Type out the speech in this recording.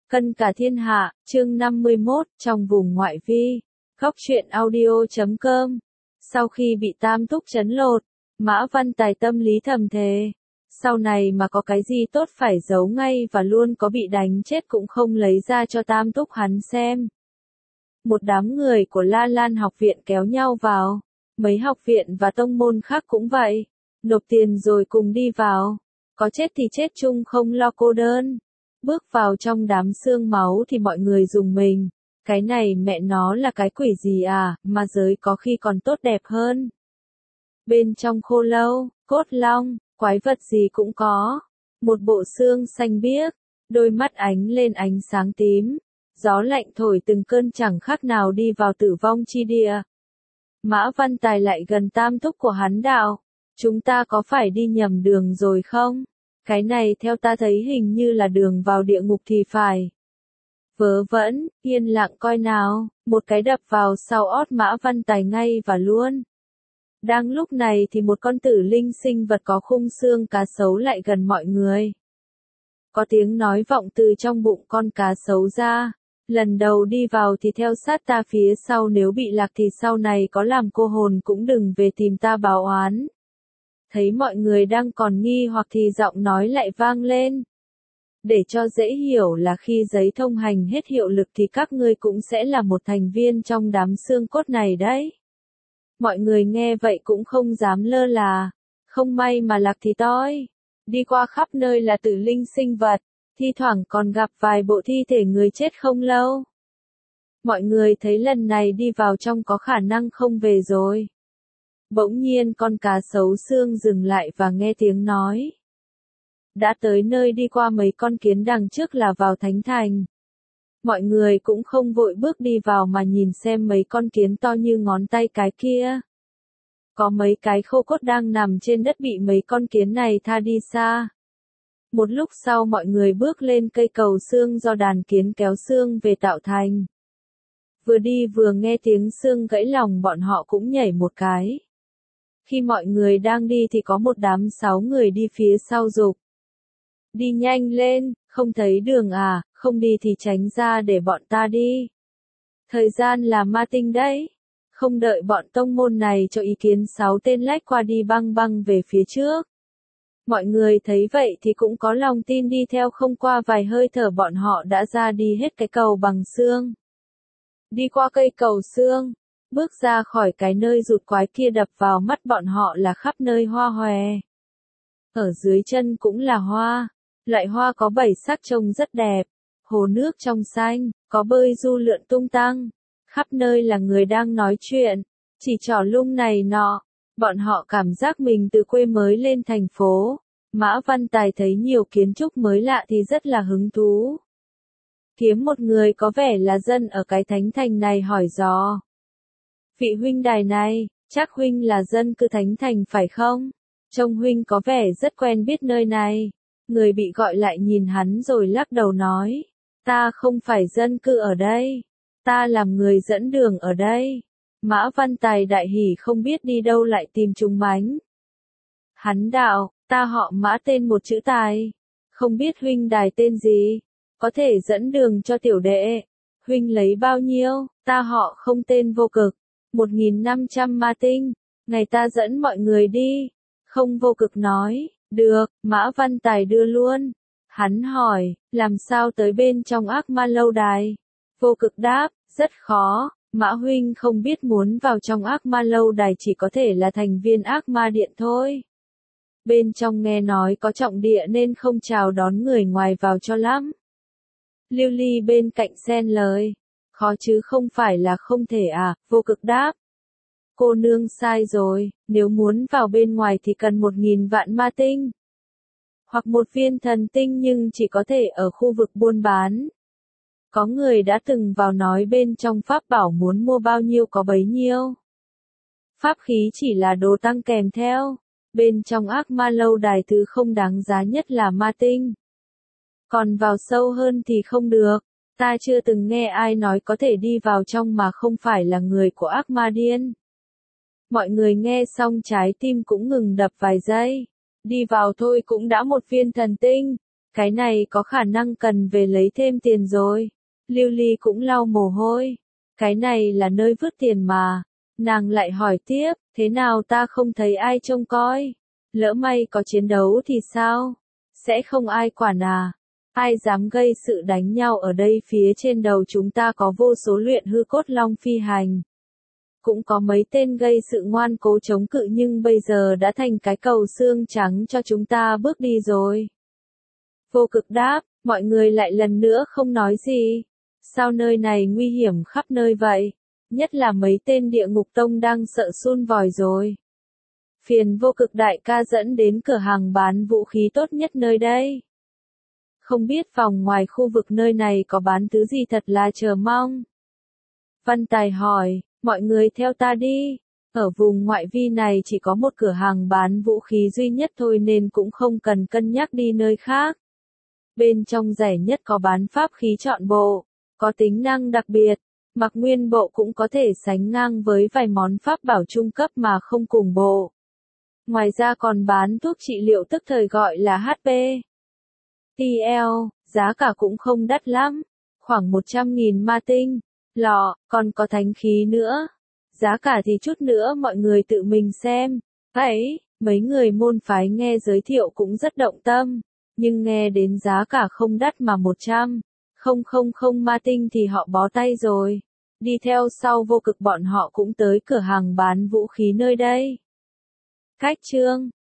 Cân cả thiên hạ, chương 51, trong vùng ngoại vi. Góc truyện audio.com. Sau khi bị Tam Túc trấn lột, Mã Văn Tài tâm lý thầm thề. Sau này mà có cái gì tốt phải giấu ngay và luôn có bị đánh chết cũng không lấy ra cho Tam Túc hắn xem. Một đám người của La Lan học viện kéo nhau vào. Mấy học viện và tông môn khác cũng vậy. Nộp tiền rồi cùng đi vào. Có chết thì chết chung không lo cô đơn. Bước vào trong đám xương máu thì mọi người rùng mình. Cái này mẹ nó là cái quỷ gì à, mà giới có khi còn tốt đẹp hơn. Bên trong khô lâu, cốt long, quái vật gì cũng có. Một bộ xương xanh biếc, đôi mắt ánh lên ánh sáng tím. Gió lạnh thổi từng cơn chẳng khác nào đi vào tử vong chi địa. Mã Văn Tài lại gần Tam Túc của hắn đạo. Chúng ta có phải đi nhầm đường rồi không? Cái này theo ta thấy hình như là đường vào địa ngục thì phải. Vớ vẩn, yên lặng coi nào, một cái đập vào sau ót Mã Văn Tài ngay và luôn. Đang lúc này thì một con tử linh sinh vật có khung xương cá sấu lại gần mọi người. Có tiếng nói vọng từ trong bụng con cá sấu ra. Lần đầu đi vào thì theo sát ta phía sau, nếu bị lạc thì sau này có làm cô hồn cũng đừng về tìm ta báo oán. Thấy mọi người đang còn nghi hoặc thì giọng nói lại vang lên. Để cho dễ hiểu là khi giấy thông hành hết hiệu lực thì các ngươi cũng sẽ là một thành viên trong đám xương cốt này đấy. Mọi người nghe vậy cũng không dám lơ là. Không may mà lạc thì toi. Đi qua khắp nơi là tử linh sinh vật, thi thoảng còn gặp vài bộ thi thể người chết không lâu. Mọi người thấy lần này đi vào trong có khả năng không về rồi. Bỗng nhiên con cá sấu xương dừng lại và nghe tiếng nói. Đã tới nơi đi qua mấy con kiến đằng trước là vào thánh thành. Mọi người cũng không vội bước đi vào mà nhìn xem mấy con kiến to như ngón tay cái kia. Có mấy cái khô cốt đang nằm trên đất bị mấy con kiến này tha đi xa. Một lúc sau mọi người bước lên cây cầu xương do đàn kiến kéo xương về tạo thành. Vừa đi vừa nghe tiếng xương gãy lòng bọn họ cũng nhảy một cái. Khi mọi người đang đi thì có một đám 6 người đi phía sau giục. Đi nhanh lên, không thấy đường à, không đi thì tránh ra để bọn ta đi. Thời gian là ma tinh đấy. Không đợi bọn tông môn này cho ý kiến, 6 tên lách qua đi băng băng về phía trước. Mọi người thấy vậy thì cũng có lòng tin đi theo, không qua vài hơi thở bọn họ đã ra đi hết cái cầu bằng xương. Đi qua cây cầu xương, bước ra khỏi cái nơi rụt quái kia, đập vào mắt bọn họ là khắp nơi hoa hòe. Ở dưới chân cũng là hoa, loại hoa có 7 sắc trông rất đẹp, hồ nước trong xanh, có bơi du lượn tung tăng, khắp nơi là người đang nói chuyện, chỉ trỏ lung này nọ, bọn họ cảm giác mình từ quê mới lên thành phố. Mã Văn Tài thấy nhiều kiến trúc mới lạ thì rất là hứng thú. Kiếm một người có vẻ là dân ở cái thánh thành này hỏi dò. Vị huynh đài này, chắc huynh là dân cư thánh thành phải không? Trông huynh có vẻ rất quen biết nơi này. Người bị gọi lại nhìn hắn rồi lắc đầu nói. Ta không phải dân cư ở đây. Ta làm người dẫn đường ở đây. Mã Văn Tài đại hỉ không biết đi đâu lại tìm chúng mánh. Hắn đạo, ta họ Mã tên một chữ Tài. Không biết huynh đài tên gì? Có thể dẫn đường cho tiểu đệ. Huynh lấy bao nhiêu? Ta họ không tên Vô Cực. 1.500 ma tinh. Ngày ta dẫn mọi người đi. Không Vô Cực nói, được, Mã Văn Tài đưa luôn. Hắn hỏi, làm sao tới bên trong ác ma lâu đài? Vô Cực đáp, rất khó. Mã huynh không biết, muốn vào trong ác ma lâu đài chỉ có thể là thành viên ác ma điện thôi. Bên trong nghe nói có trọng địa nên không chào đón người ngoài vào cho lắm. Lưu Ly bên cạnh xen lời. Khó chứ không phải là không thể à, Vô Cực đáp. Cô nương sai rồi, nếu muốn vào bên ngoài thì cần 1.000 vạn ma tinh. Hoặc một viên thần tinh, nhưng chỉ có thể ở khu vực buôn bán. Có người đã từng vào nói bên trong pháp bảo muốn mua bao nhiêu có bấy nhiêu. Pháp khí chỉ là đồ tăng kèm theo. Bên trong ác ma lâu đài thứ không đáng giá nhất là ma tinh. Còn vào sâu hơn thì không được. Ta chưa từng nghe ai nói có thể đi vào trong mà không phải là người của ác ma điên. Mọi người nghe xong trái tim cũng ngừng đập vài giây. Đi vào thôi cũng đã một viên thần tinh. Cái này có khả năng cần về lấy thêm tiền rồi. Lưu Ly cũng lau mồ hôi. Cái này là nơi vứt tiền mà. Nàng lại hỏi tiếp, thế nào ta không thấy ai trông coi? Lỡ may có chiến đấu thì sao? Sẽ không ai quản à? Ai dám gây sự đánh nhau ở đây, phía trên đầu chúng ta có vô số luyện hư cốt long phi hành. Cũng có mấy tên gây sự ngoan cố chống cự nhưng bây giờ đã thành cái cầu xương trắng cho chúng ta bước đi rồi. Vô Cực đáp, mọi người lại lần nữa không nói gì. Sao nơi này nguy hiểm khắp nơi vậy? Nhất là mấy tên địa ngục tông đang sợ sun vòi rồi. Phiền Vô Cực đại ca dẫn đến cửa hàng bán vũ khí tốt nhất nơi đây. Không biết vòng ngoài khu vực nơi này có bán thứ gì, thật là chờ mong. Văn Tài hỏi, mọi người theo ta đi. Ở vùng ngoại vi này chỉ có một cửa hàng bán vũ khí duy nhất thôi nên cũng không cần cân nhắc đi nơi khác. Bên trong rẻ nhất có bán pháp khí trọn bộ, có tính năng đặc biệt, mặc nguyên bộ cũng có thể sánh ngang với vài món pháp bảo trung cấp mà không cùng bộ. Ngoài ra còn bán thuốc trị liệu tức thời gọi là HP. TL, giá cả cũng không đắt lắm, khoảng 100.000 ma tinh, lọ, còn có thánh khí nữa. Giá cả thì chút nữa mọi người tự mình xem. Vậy, mấy người môn phái nghe giới thiệu cũng rất động tâm, nhưng nghe đến giá cả không đắt mà 100.000 ma tinh thì họ bó tay rồi. Đi theo sau Vô Cực bọn họ cũng tới cửa hàng bán vũ khí nơi đây. Khách trương